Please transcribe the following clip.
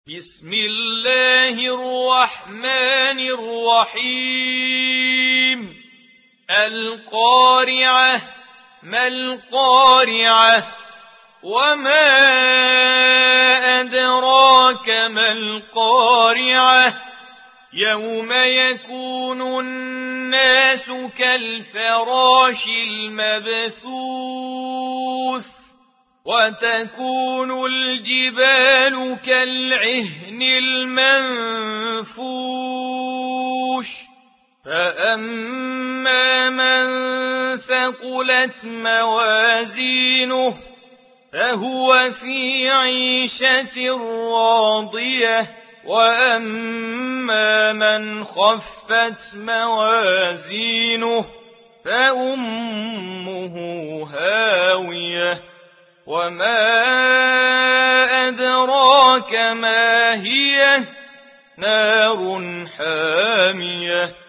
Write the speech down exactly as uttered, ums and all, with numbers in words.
بسم الله الرحمن الرحيم القارعة ما القارعة وما أدراك ما القارعة يوم يكون الناس كالفراش المبثوث وتكون الجبال كالعهن المنفوش فأما من ثقلت موازينه فهو في عيشة راضية وأما من خفت موازينه فأمه هاوية وما أدراك ما هي نار حامية